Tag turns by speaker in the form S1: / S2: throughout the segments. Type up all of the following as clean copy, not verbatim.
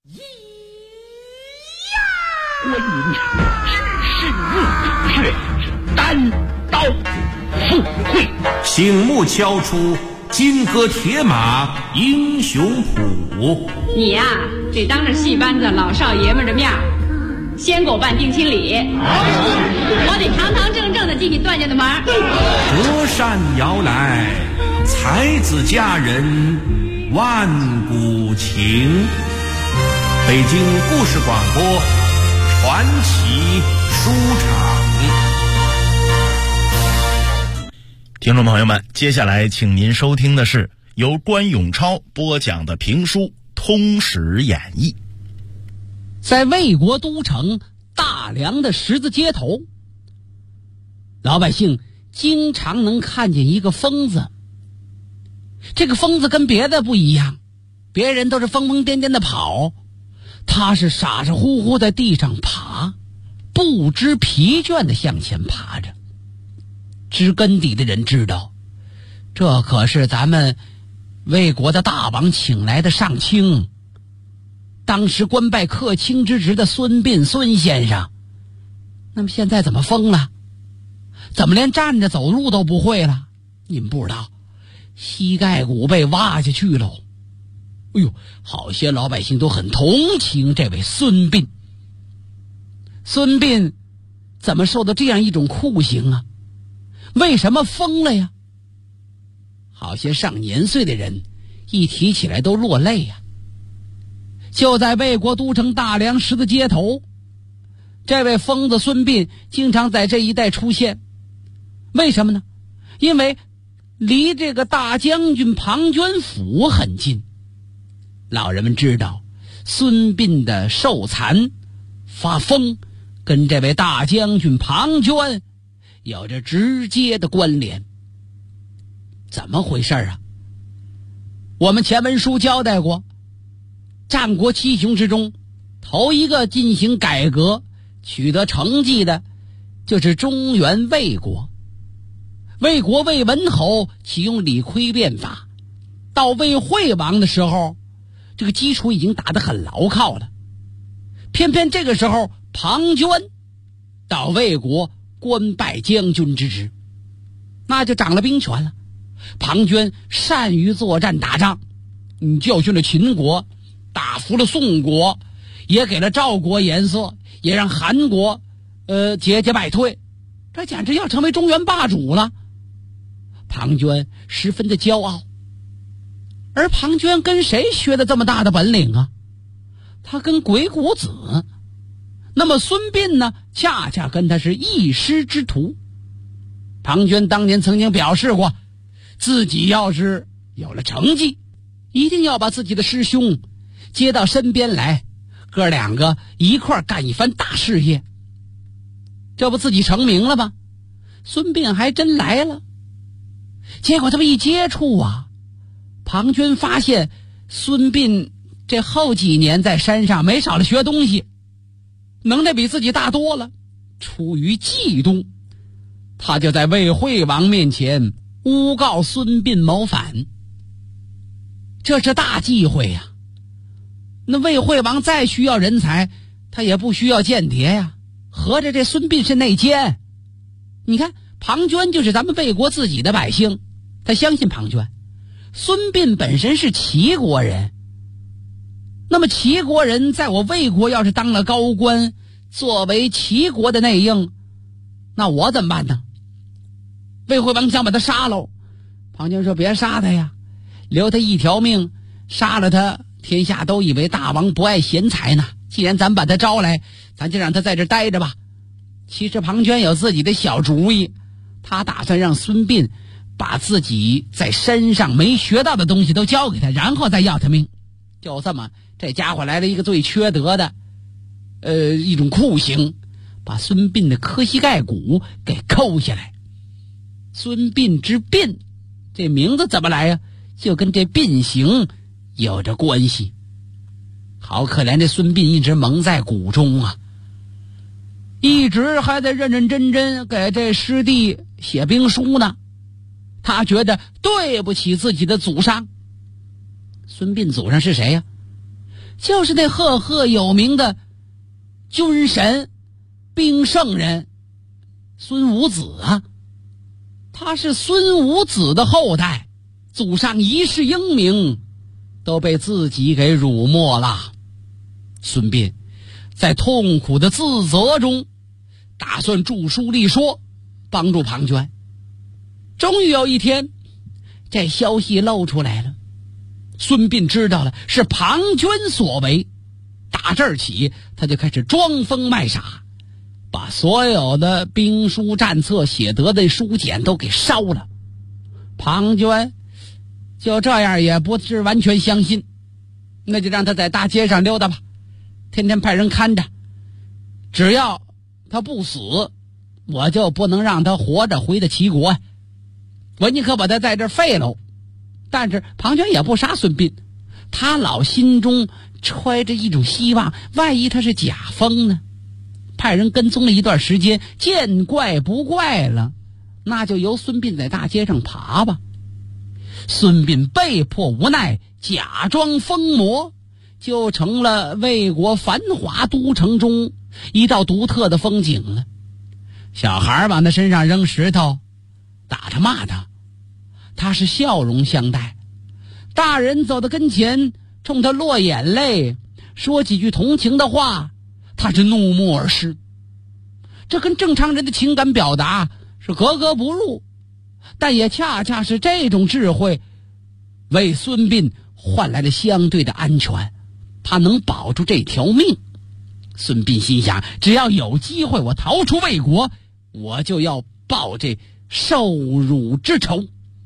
S1: 观音只是热血，单刀赴会，
S2: 醒目敲出金戈铁马英雄谱。
S3: 你呀，得当着戏班子老少爷们的面先给我办定亲礼，我得堂堂正正的进你段家的门。
S2: 折扇摇来，才子佳人万古情。北京故事广播传奇书场。
S4: 听众朋友们，接下来请您收听的是由关永超播讲的评书《通史演义》。
S5: 在魏国都城大梁的十字街头，老百姓经常能看见一个疯子。这个疯子跟别的不一样，别人都是疯疯癫癫的跑，他是傻傻乎乎在地上爬，不知疲倦地向前爬着。知根底的人知道，这可是咱们魏国的大王请来的上卿，当时官拜客卿之职的孙膑孙先生。那么现在怎么疯了？怎么连站着走路都不会了？你们不知道，膝盖骨被挖下去了。哎呦，好些老百姓都很同情这位孙膑。孙膑怎么受到这样一种酷刑啊？为什么疯了呀？好些上年岁的人一提起来都落泪呀。就在魏国都城大梁十字街头，这位疯子孙膑经常在这一带出现。为什么呢？因为离这个大将军庞涓府很近。老人们知道孙膑的受残发疯跟这位大将军庞涓有着直接的关联。怎么回事啊？我们前文书交代过，战国七雄之中，头一个进行改革取得成绩的就是中原魏国。魏国魏文侯启用李悝变法，到魏惠王的时候，这个基础已经打得很牢靠了。偏偏这个时候庞涓到魏国官拜将军之职，那就掌了兵权了。庞涓善于作战打仗，教训了秦国，打服了宋国，也给了赵国颜色，也让韩国节节败退，这简直要成为中原霸主了。庞涓十分的骄傲。而庞涓跟谁学的这么大的本领啊？他跟鬼谷子。那么孙膑呢，恰恰跟他是一师之徒。庞涓当年曾经表示过，自己要是有了成绩，一定要把自己的师兄接到身边来，哥两个一块干一番大事业。这不自己成名了吗？孙膑还真来了。结果他们一接触啊，庞涓发现孙膑这后几年在山上没少的学东西，能耐比自己大多了。出于嫉妒，他就在魏惠王面前诬告孙膑谋反。这是大忌讳呀。那魏惠王再需要人才，他也不需要间谍呀。合着这孙膑是内奸。你看庞涓就是咱们魏国自己的百姓，他相信庞涓。孙膑本身是齐国人，那么齐国人在我魏国要是当了高官，作为齐国的内应，那我怎么办呢？魏惠王想把他杀了，庞涓说别杀他呀，留他一条命，杀了他天下都以为大王不爱贤才呢，既然咱把他招来，咱就让他在这待着吧。其实庞涓有自己的小主意，他打算让孙膑把自己在山上没学到的东西都教给他，然后再要他命。就这么，这家伙来了一个最缺德的一种酷刑，把孙膑的磕膝盖骨给抠下来。孙膑之膑这名字怎么来呀？就跟这膑刑有着关系。好可怜，这孙膑一直蒙在鼓中啊，一直还在认认真真给这师弟写兵书呢。他觉得对不起自己的祖上。孙膑祖上是谁呀？ 就是那赫赫有名的军神兵圣人孙武子啊。他是孙武子的后代，祖上一世英名都被自己给辱没了。孙膑在痛苦的自责中打算著书立说，帮助庞涓。终于有一天，这消息露出来了，孙膑知道了是庞涓所为。打这儿起，他就开始装疯卖傻，把所有的兵书战策写得的书简都给烧了。庞涓就这样也不是完全相信，那就让他在大街上溜达吧，天天派人看着，只要他不死，我就不能让他活着回到齐国，我宁可把他在这儿废了。但是庞涓也不杀孙膑，他老心中揣着一种希望，万一他是假疯呢？派人跟踪了一段时间，见怪不怪了，那就由孙膑在大街上爬吧。孙膑被迫无奈，假装疯魔，就成了魏国繁华都城中一道独特的风景了。小孩往他身上扔石头，打他骂他，他是笑容相待；大人走到跟前，冲他落眼泪，说几句同情的话，他是怒目而视。这跟正常人的情感表达是格格不入，但也恰恰是这种智慧为孙膑换来了相对的安全，他能保住这条命。孙膑心想，只要有机会我逃出魏国，我就要报这受辱之仇。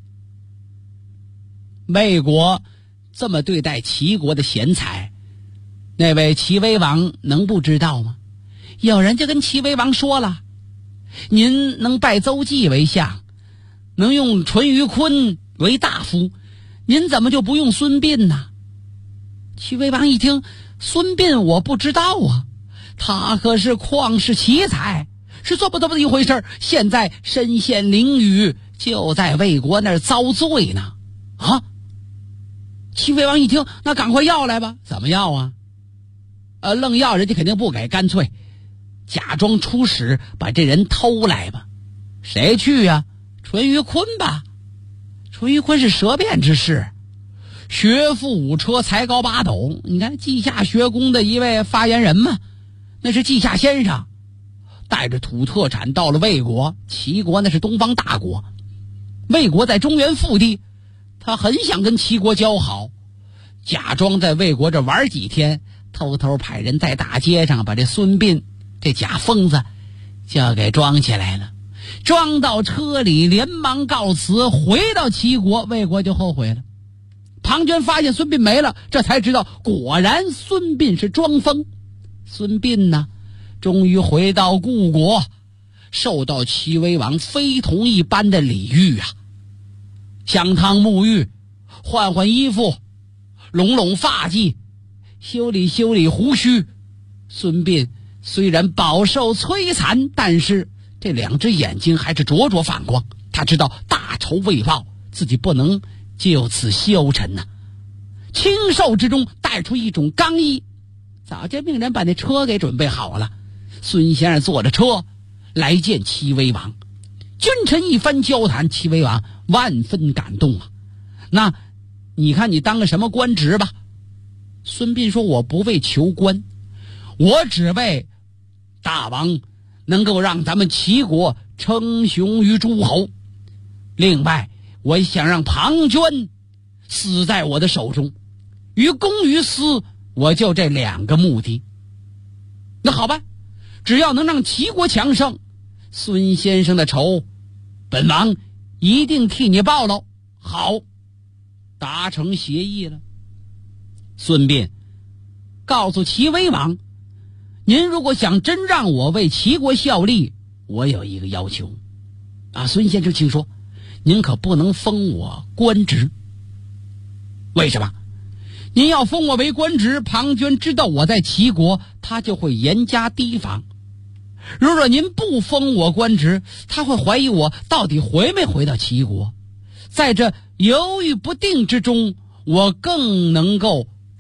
S5: 魏国这么对待齐国的贤才，那位齐威王能不知道吗？有人就跟齐威王说了，您能拜邹忌为相，能用淳于髡为大夫，您怎么就不用孙膑呢？齐威王一听，孙膑我不知道啊，他可是旷世奇才，是这么一回事，现在身陷囹圄，就在魏国那儿遭罪呢。啊！齐威王一听，那赶快要来吧。怎么要啊？愣要人家肯定不给，干脆假装出使，把这人偷来吧。谁去呀？淳于髡吧。淳于髡是舌辩之士，学富五车，才高八斗。你看稷下学宫的一位发言人嘛，那是稷下先生，带着土特产到了魏国。齐国那是东方大国，魏国在中原腹地，他很想跟齐国交好，假装在魏国这玩几天，偷偷派人在大街上把这孙膑这假疯子就给装起来了，装到车里，连忙告辞，回到齐国。魏国就后悔了。庞涓发现孙膑没了，这才知道果然孙膑是装疯。孙膑呢，终于回到故国，受到齐威王非同一般的礼遇啊，香汤沐浴，换换衣服，拢拢发髻，修理修理胡须。孙膑虽然饱受摧残，但是这两只眼睛还是灼灼放光。他知道大仇未报，自己不能就此消沉呐。清瘦之中带出一种刚毅，早就命人把那车给准备好了。孙先生坐着车来见齐威王，君臣一番交谈，齐威王万分感动啊。那你看你当个什么官职吧？孙膑说，我不为求官，我只为大王能够让咱们齐国称雄于诸侯。另外我想让庞涓死在我的手中，于公于私，我就这两个目的。那好吧，只要能让齐国强盛，孙先生的仇本王一定替你报喽。好，达成协议了。孙膑告诉齐威王，您如果想真让我为齐国效力，我有一个要求啊。孙先生请说，您可不能封我官职。为什么？您要封我为官职，庞涓知道我在齐国，他就会严加提防。如果您不封我官职，他会怀疑我到底回没回到齐国。在这犹豫不定之中，我更能够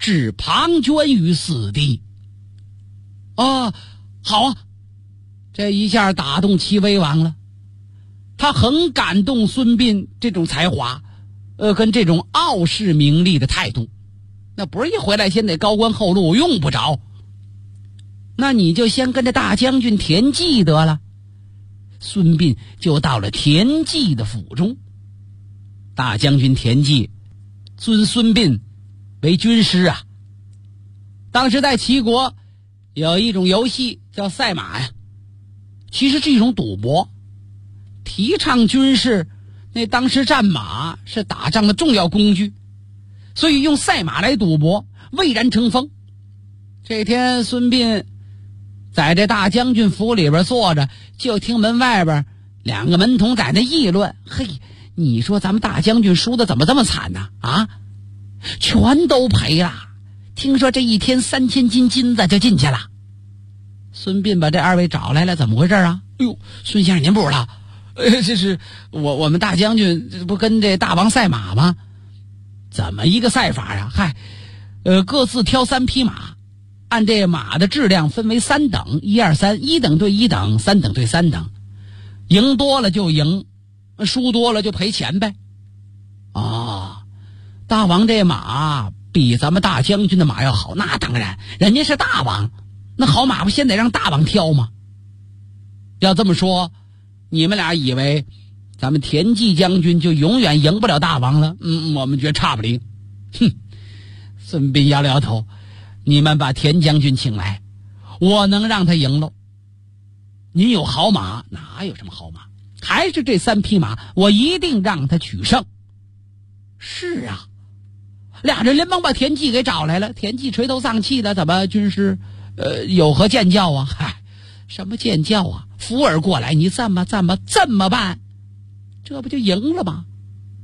S5: 置庞涓于死地。好啊，这一下打动齐威王了，他很感动孙膑这种才华，跟这种傲视名利的态度。那不是一回来先得高官厚禄，用不着。那你就先跟着大将军田忌得了。孙膑就到了田忌的府中。大将军田忌尊孙膑为军师啊。当时在齐国有一种游戏叫赛马呀，其实是一种赌博，提倡军事。那当时战马是打仗的重要工具，所以用赛马来赌博蔚然成风。这天孙膑在这大将军府里边坐着，就听门外边两个门童在那议论：嘿，你说咱们大将军输的怎么这么惨呢？全都赔了，听说这一天3000斤金子就进去了。孙膑把这二位找来了，怎么回事啊？哎呦，孙先生您不知道，这是我们大将军这不跟这大王赛马吗？怎么一个赛法呀？各自挑3匹马，按这马的质量分为3等，1、2、3， 1等对1等，3等对3等，赢多了就赢，输多了就赔钱呗。大王这马比咱们大将军的马要好，那当然，人家是大王，那好马不先得让大王挑吗？要这么说，你们俩以为咱们田忌将军就永远赢不了大王了？我们觉得差不离。孙膑摇了摇头，你们把田将军请来，我能让他赢喽。您有好马？哪有什么好马？还是这3匹马，我一定让他取胜。是啊，俩人连忙把田忌给找来了。田忌垂头丧气的，怎么军师有何见教啊？什么见教啊？扶耳过来，你这么办，这不就赢了吗？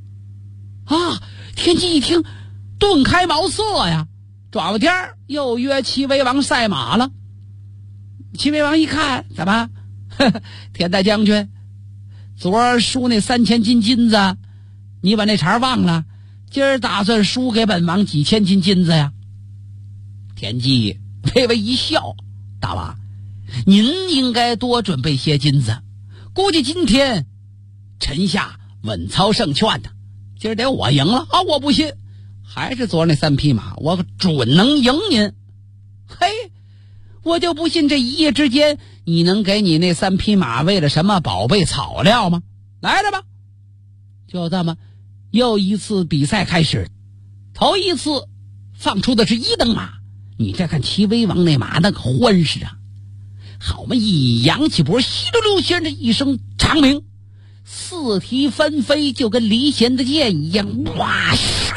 S5: 田忌一听顿开茅塞呀，转过天又约齐威王赛马了。齐威王一看，怎么田大将军昨儿输那3000斤金子，你把那茬忘了，今儿打算输给本王几千斤金子呀？田忌微微一笑，大王，您应该多准备些金子，估计今天臣下稳操胜券呢。今儿得我赢了我不信，还是昨儿那3匹马，我准能赢您。我就不信这一夜之间你能给你那3匹马为了什么宝贝草料吗？来了吧。就这么又一次比赛开始，头一次放出的是1等马。你再看齐威王那马那个欢实啊，好嘛，一扬起脖，稀溜溜先着一声长鸣，4蹄翻飞，就跟离弦的箭一样，哇！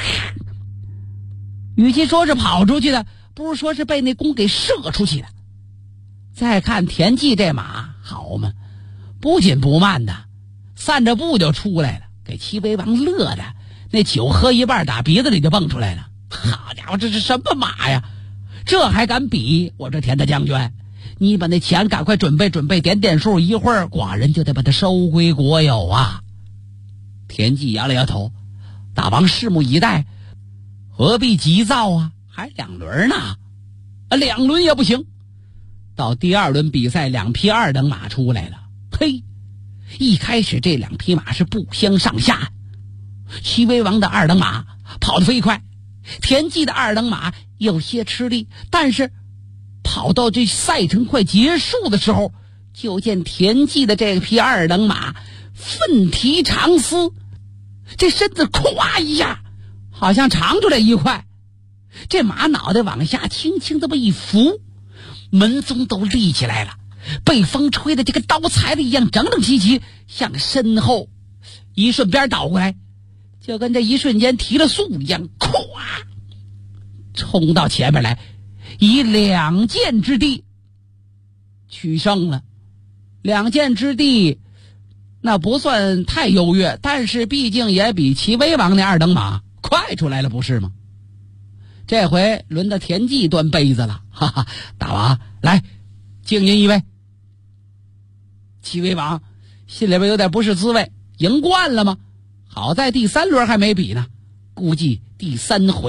S5: 与其说是跑出去的，不如说是被那弓给射出去的。再看田忌这马，好嘛，不紧不慢的，散着步就出来了，给齐威王乐的，那酒喝一半打鼻子里就蹦出来了。好家伙，这是什么马呀？这还敢比？我这田大将军，你把那钱赶快准备准备，点数，一会儿寡人就得把它收归国有啊。田忌摇了摇头，大王拭目以待，何必急躁啊？还2轮呢，2轮也不行。到第2轮比赛，2匹2等马出来了。一开始这2匹马是不相上下，齐威王的2等马跑得飞快，田忌的2等马有些吃力，但是跑到这赛程快结束的时候，就见田忌的这匹2等马奋蹄长嘶，这身子咵一下好像长出来一块，这马脑袋往下轻轻这么一扶，门宗都立起来了，被风吹的这个刀裁的一样，整整齐齐向身后一瞬间倒过来，就跟这一瞬间提了速一样，咵冲到前面来，以2箭之地取胜了。2箭之地那不算太优越，但是毕竟也比齐威王那2等马快出来了，不是吗？这回轮到田忌端杯子了，大王来敬您一杯。齐威王心里边有点不是滋味，赢惯了吗？好在第3轮还没比呢，估计第3回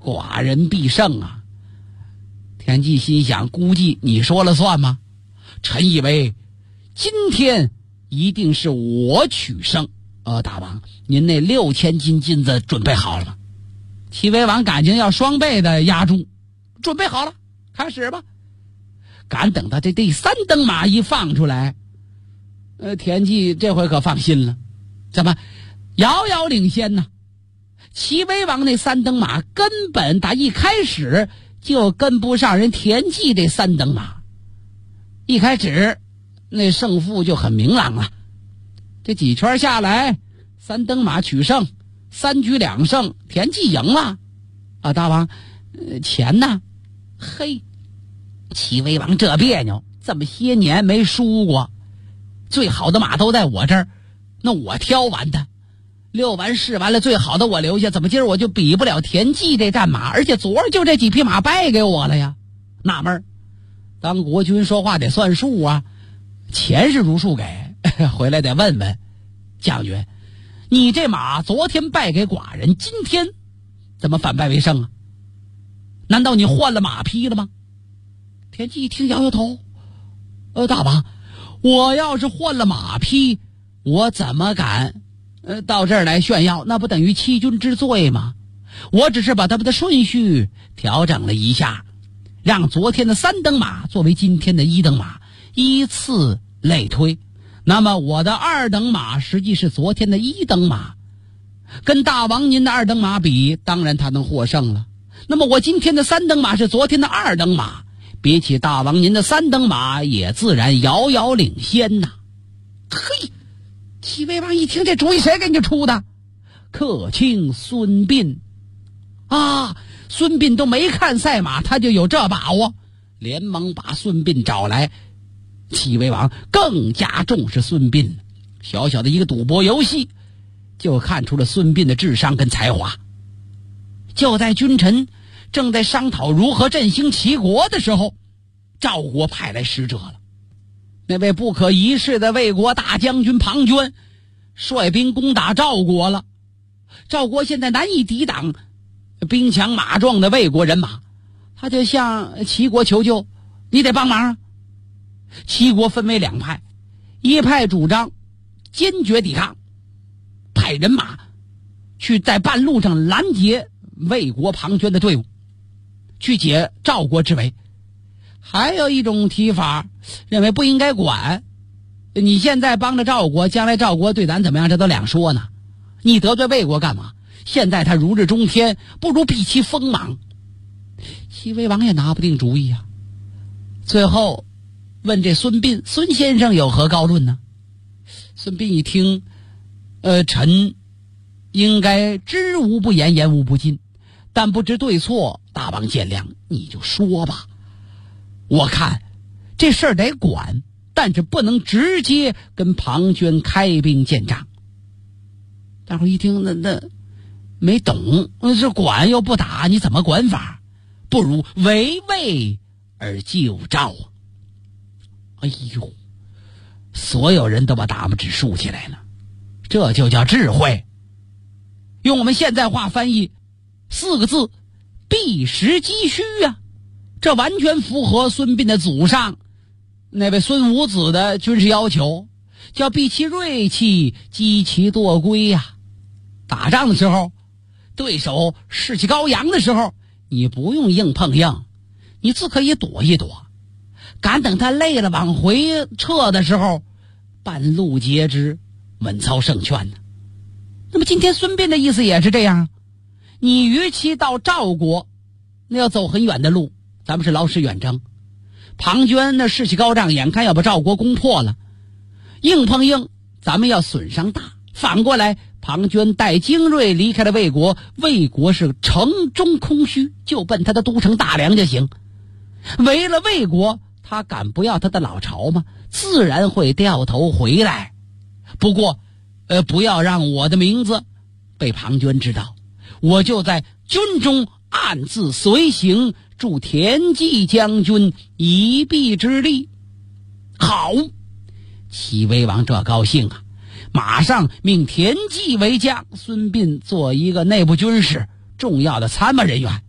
S5: 寡人必胜啊！田忌心想，估计你说了算吗？臣以为今天一定是我取胜。大王，您那6000斤金子准备好了吗？齐威王感情要双倍的压住，准备好了，开始吧。赶等到这第3等马一放出来，田忌这回可放心了，怎么遥遥领先呢？齐威王那3等马根本打一开始就跟不上人田忌这3等马，一开始那胜负就很明朗了。这几圈下来，3等马取胜，3局2胜，田忌赢了。大王，钱呢？嘿，齐威王这别扭，这么些年没输过，最好的马都在我这儿，那我挑完的，6完试完了，最好的我留下，怎么今儿我就比不了田忌这战马？而且昨儿就这几匹马败给我了呀，纳闷儿。当国君说话得算数啊，钱是如数给，回来得问问将军，你这马昨天败给寡人，今天怎么反败为胜啊？难道你换了马匹了吗？田忌一听摇摇头，大王，我要是换了马匹，我怎么敢到这儿来炫耀？那不等于欺君之罪吗？我只是把他们的顺序调整了一下，让昨天的3等马作为今天的1等马，依次类推。那么我的2等马实际是昨天的1等马，跟大王您的2等马比，当然他能获胜了。那么我今天的3等马是昨天的2等马，比起大王您的3等马也自然遥遥领先呐。嘿，齐威王一听这主意谁给你出的？客卿孙膑啊！孙膑都没看赛马，他就有这把握，连忙把孙膑找来。齐威王更加重视孙膑，小小的一个赌博游戏就看出了孙膑的智商跟才华。就在君臣正在商讨如何振兴齐国的时候，赵国派来使者了。那位不可一世的魏国大将军庞涓率兵攻打赵国了。赵国现在难以抵挡兵强马壮的魏国人马，他就向齐国求救，你得帮忙啊。齐国分为2派，一派主张坚决抵抗，派人马去在半路上拦截魏国庞涓的队伍，去解赵国之围。还有一种提法，认为不应该管，你现在帮着赵国，将来赵国对咱怎么样，这都两说呢。你得罪魏国干嘛？现在他如日中天，不如避其锋芒。齐威王也拿不定主意啊。最后问这孙膑，孙先生有何高论呢？孙膑一听，臣应该知无不言，言无不尽，但不知对错，大王见谅，你就说吧。我看这事儿得管，但是不能直接跟庞涓开兵见仗。大伙一听，那没懂，这管又不打，你怎么管法？不如围魏而救赵啊！哎呦，所有人都把大拇指竖起来了，这就叫智慧。用我们现在话翻译4个字，避实击虚啊！这完全符合孙膑的祖上那位孙武子的军事要求，叫避其锐气，击其惰归呀。打仗的时候，对手士气高扬的时候，你不用硬碰硬，你自可以躲一躲，赶等他累了往回撤的时候，半路截肢，稳操胜券呢。那么今天孙膑的意思也是这样，你与其到赵国，那要走很远的路，咱们是劳师远征。庞涓那士气高涨，眼看要把赵国攻破了，硬碰硬咱们要损伤大。反过来，庞涓带精锐离开了魏国，魏国是城中空虚，就奔他的都城大梁就行。为了魏国，他敢不要他的老巢吗？自然会掉头回来。不过不要让我的名字被庞涓知道，我就在军中暗自随行，助田忌将军一臂之力。好，齐威王这高兴啊，马上命田忌为将，孙膑做一个内部军事重要的参谋人员。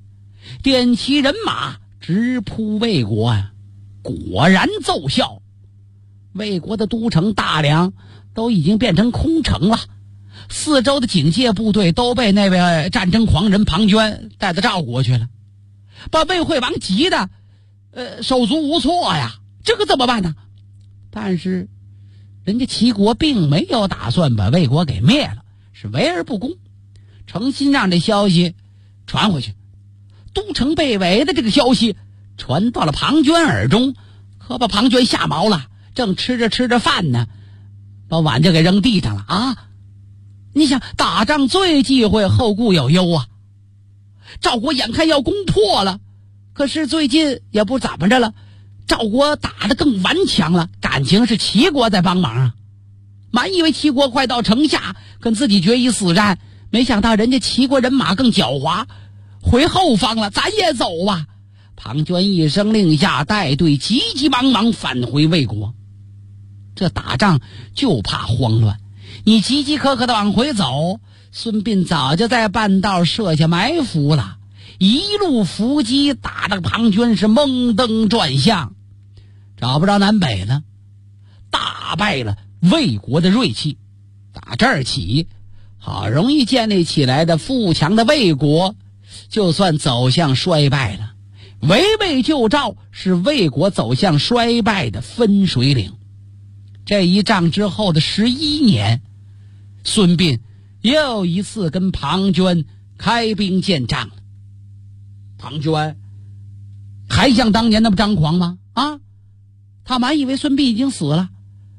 S5: 点齐人马直扑魏国啊，果然奏效。魏国的都城大梁都已经变成空城了，四周的警戒部队都被那位战争狂人庞涓带着赵国去了，把魏惠王急得手足无措呀，这个怎么办呢？但是人家齐国并没有打算把魏国给灭了，是围而不攻，诚心让这消息传回去。都城被围的这个消息传到了庞涓耳中，可把庞涓吓毛了，正吃着饭呢，把碗就给扔地上了啊！你想打仗最忌讳后顾有忧啊，赵国眼看要攻破了，可是最近也不怎么着了，赵国打得更顽强了，感情是齐国在帮忙啊。满以为齐国快到城下跟自己决一死战，没想到人家齐国人马更狡猾，回后方了，咱也走吧。庞涓一声令下，带队急急忙忙返回魏国。这打仗就怕慌乱，你急急可可的往回走，孙膑早就在半道设下埋伏了，一路伏击，打得庞涓是蒙登转向，找不着南北了，大败了魏国的锐气。打这儿起，好容易建立起来的富强的魏国就算走向衰败了。围魏救赵是魏国走向衰败的分水岭。这一仗之后的11年，孙膑又一次跟庞涓开兵见仗了。庞涓还像当年那么张狂吗？啊，他满以为孙膑已经死了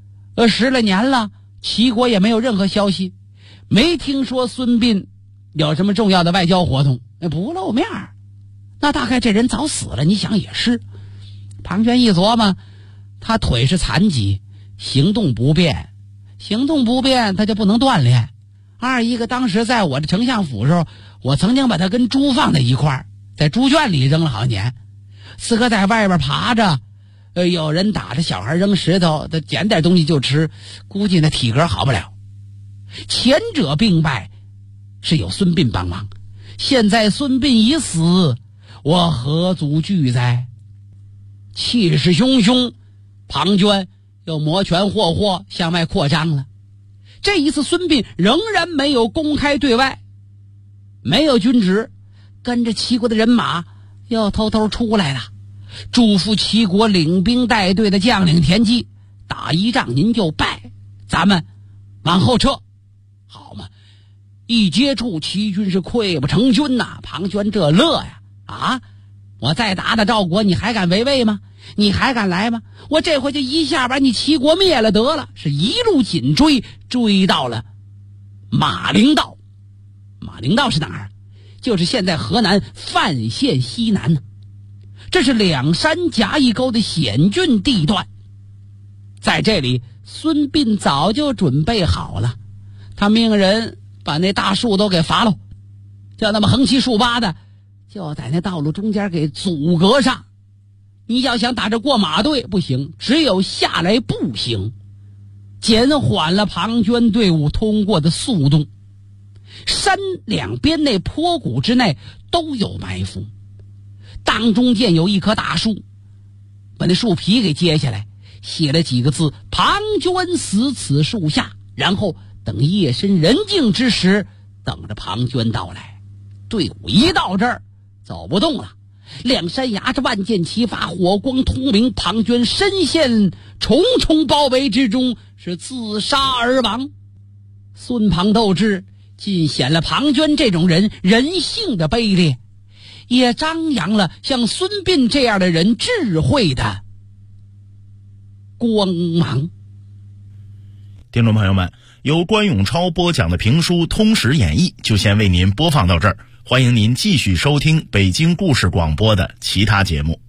S5: ，10来年了，齐国也没有任何消息，没听说孙膑有什么重要的外交活动，不露面，那大概这人早死了。你想也是，庞涓一琢磨，他腿是残疾，行动不便他就不能锻炼。二一个当时在我的丞相府时候，我曾经把他跟猪放在一块儿，在猪圈里扔了好几年，四哥在外边爬着，有人打着小孩扔石头，他捡点东西就吃，估计那体格好不了。前者兵败是有孙膑帮忙，现在孙膑已死，我何足惧哉？气势汹汹，庞涓又摩拳霍霍向外扩张了。这一次孙膑仍然没有公开对外，没有军职，跟着齐国的人马又偷偷出来了，嘱咐齐国领兵带队的将领田忌，打一仗您就败，咱们往后撤，好嘛。一接触齐军是溃不成军呐，庞涓这乐呀，啊，我再打打赵国，你还敢违魏吗？你还敢来吗？我这回就一下把你齐国灭了得了。是一路紧追，追到了马陵道。马陵道是哪儿？就是现在河南范县西南呢。这是两山夹一沟的险峻地段，在这里孙膑早就准备好了，他命人把那大树都给伐了，叫那么横七竖八的就在那道路中间给阻隔上。你要想打着过马队不行，只有下来步行，减缓了庞涓队伍通过的速度。山两边那坡谷之内都有埋伏，当中间有一棵大树，把那树皮给揭下来，写了几个字：庞涓死此树下。然后等夜深人静之时，等着庞涓到来。队伍一到这儿走不动了，两山崖着万箭齐发，火光通明，庞涓深陷重重包围之中，是自杀而亡。孙庞斗智尽显了庞涓这种人性的卑劣，也张扬了像孙膑这样的人智慧的光芒。
S4: 听众朋友们，由关永超播讲的评书《通史演义》就先为您播放到这儿，欢迎您继续收听北京故事广播的其他节目。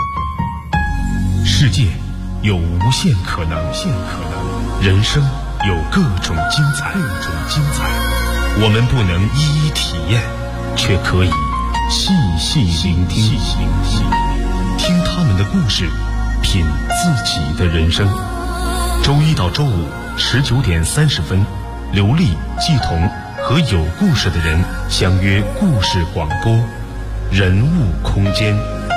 S6: 世界有无限可能，人生有各种精彩，我们不能一一体验，却可以细细聆听，听他们的故事，品自己的人生。周一到周五19点30分，刘丽、季彤和有故事的人相约故事广播。 人物空间。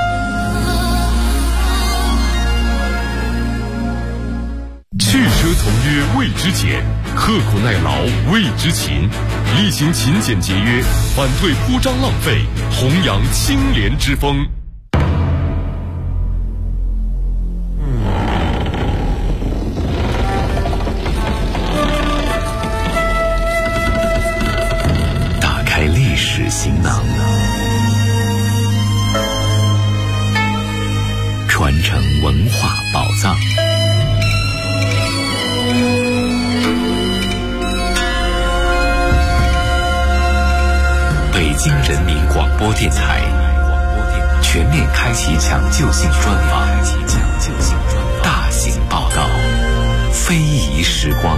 S6: 汽车同约为之简，刻苦耐劳为之勤，厉行勤俭节约，反对铺张浪费，弘扬清廉之风。
S7: 打开历史行囊，传承文化宝藏。北京人民广播电台全面开启抢救性专访，大型报道，非遗时光。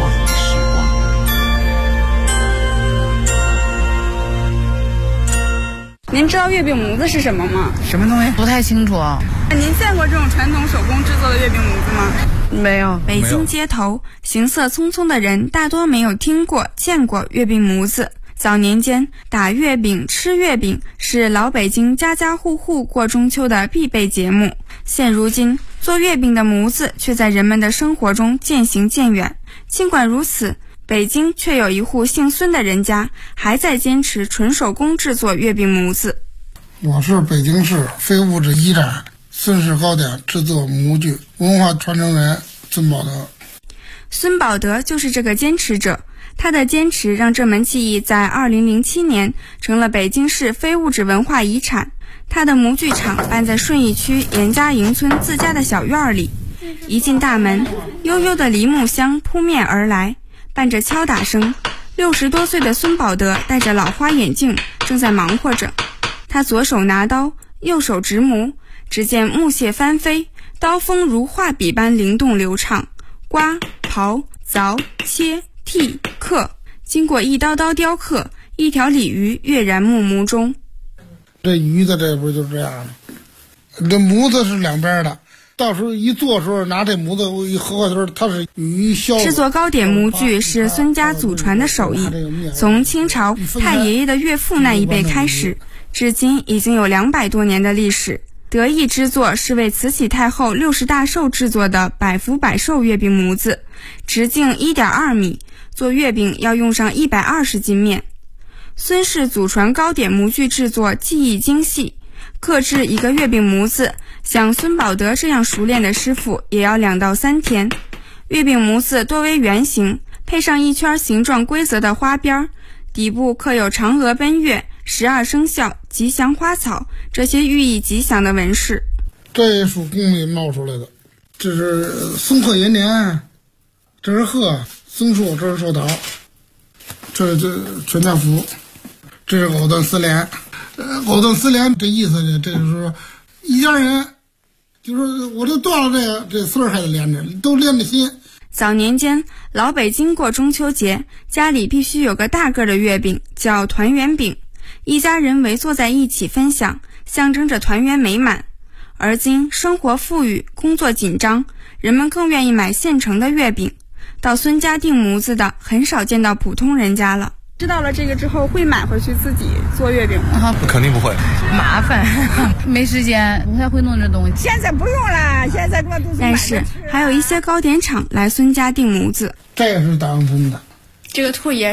S8: 您知道月饼模子是什么吗？
S9: 什么东西？不太清楚。
S8: 您见过这种传统手工制作的月饼模子吗？
S9: 没有。
S8: 北京街头行色匆匆的人大多没有听过见过月饼模子。早年间，打月饼吃月饼是老北京家家户户过中秋的必备节目。现如今，做月饼的模子却在人们的生活中渐行渐远。尽管如此，北京却有一户姓孙的人家还在坚持纯手工制作月饼模子。
S10: 我是北京市非物质遗产孙氏糕点制作模具文化传承人孙宝德。
S8: 孙宝德就是这个坚持者，他的坚持让这门技艺在2007年成了北京市非物质文化遗产。他的模具厂办在顺义区严家营村自家的小院里，一进大门，悠悠的梨木香扑面而来，伴着敲打声，60多岁的孙宝德戴着老花眼镜，正在忙活着。他左手拿刀，右手执模，只见木屑翻飞，刀锋如画笔般灵动流畅，刮、刨、凿、切、剔、刻，经过一刀刀雕刻，一条鲤鱼跃然目模中。
S10: 这鱼的这不就是这样的？这模子是两边的，到时候一做时候拿这模子一合的时候，它是鱼削。
S8: 制作糕点模具是孙家祖传的手艺，从清朝太爷爷的岳父那一辈开始，至今已经有200多年的历史。得意之作是为慈禧太后60大寿制作的百福百寿月饼模子，直径1.2米，做月饼要用上120斤面。孙氏祖传糕点模具制作技艺精细，刻制一个月饼模子，像孙宝德这样熟练的师傅也要2到3天。月饼模子多为圆形，配上一圈形状规则的花边，底部刻有嫦娥奔月、12生肖、吉祥花草这些寓意吉祥的纹饰。
S10: 这属宫里冒出来的，这是松鹤延年，这是鹤，松树，这是寿桃，这全家福，这是藕断丝连。藕断丝连这意思呢，这就是说一家人，就是我这断了这丝儿还得连着，都连着心。
S8: 早年间，老北京过中秋节，家里必须有个大个的月饼，叫团圆饼，一家人围坐在一起分享，象征着团圆美满。而今生活富裕，工作紧张，人们更愿意买现成的月饼，到孙家订模子的很少见到普通人家了。知道了这个之后，会买回去自己做月饼吗？
S11: 肯定不会，
S9: 麻烦，没时间，不太会弄这东西。
S12: 现在不用了，现在我都是。
S8: 但是还有一些糕点厂来孙家订模子。
S10: 这个是大杨村的，
S8: 这个兔爷